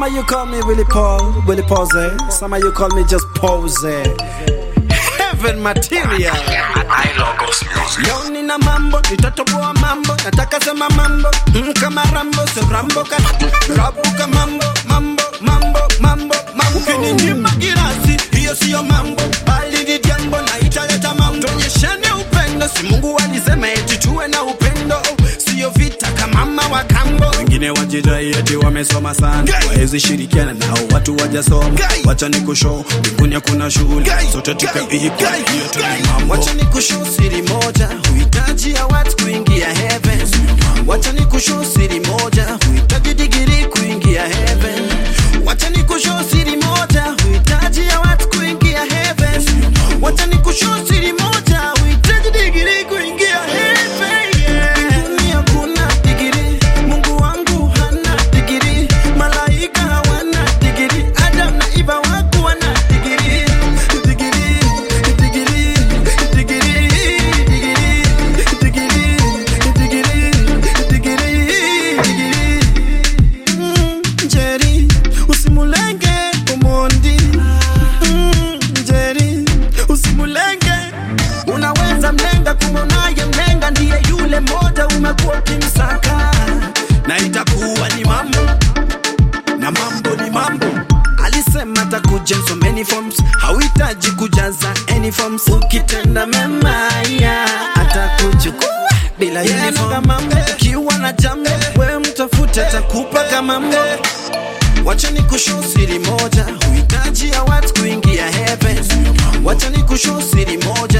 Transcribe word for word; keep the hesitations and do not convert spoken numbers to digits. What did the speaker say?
of you call me Willie Paul, Willie Pose. Some of you call me just Pose. Heaven material. I Logos Music. Leo nina mambo, nitatoboa mambo, nataka sema mambo, mm, kama Rambo, so Rambo ka rabuka mambo, mambo, mambo, mambo, mambo. Ukininyima girasi, hiyo siyo mambo, bali ni jambo na italeta mambo. Tuonyeshane upendo, si Mungu alisema eti tuwe na upendo, siyo vita kama mama wa kambo. Wengine wajidai eti wamesoma sana, waezi shirikiana nao watu wajasoma. Wacha nikushow, mbinguni hakuna shule, sote tukaika hiyo tu ni mambo. Wacha nikushow siri moja, huhitaji ya watu kuingia heaven. Wacha nikushow siri moja, huhitaji degree kuingia heaven. Wacha nikushow siri moja, huhitaji ya watu kuingia heaven. Wacha nikushow siri moja, huhitaji degree kuingia heaven. Mbinguni hakuna degree, Mungu wangu hana degree, malaika hawana degree, Adam na Eva wako wana degree. Degree, degree, degree, degree, degree, degree, degree. Mm, Jerry, usimulenge Omondi. Mm, Jerry, usimulenge. Unaweza mlenga kumonaye mlenga, ndiye yule moja umekuwa kimsaka, na itakuwa ni mambo, na mambo ni mambo. Alisema atakuja so many forms, hauhitaji kujaza any forms. Ukitenda mema ya atakuchukua bila uniform. Ukiwa na jambo wewe mtafute, atakupa kama mambo. Wacha nikushow siri moja, huhitaji ya watu kuingia heaven. Wacha nikushow siri moja,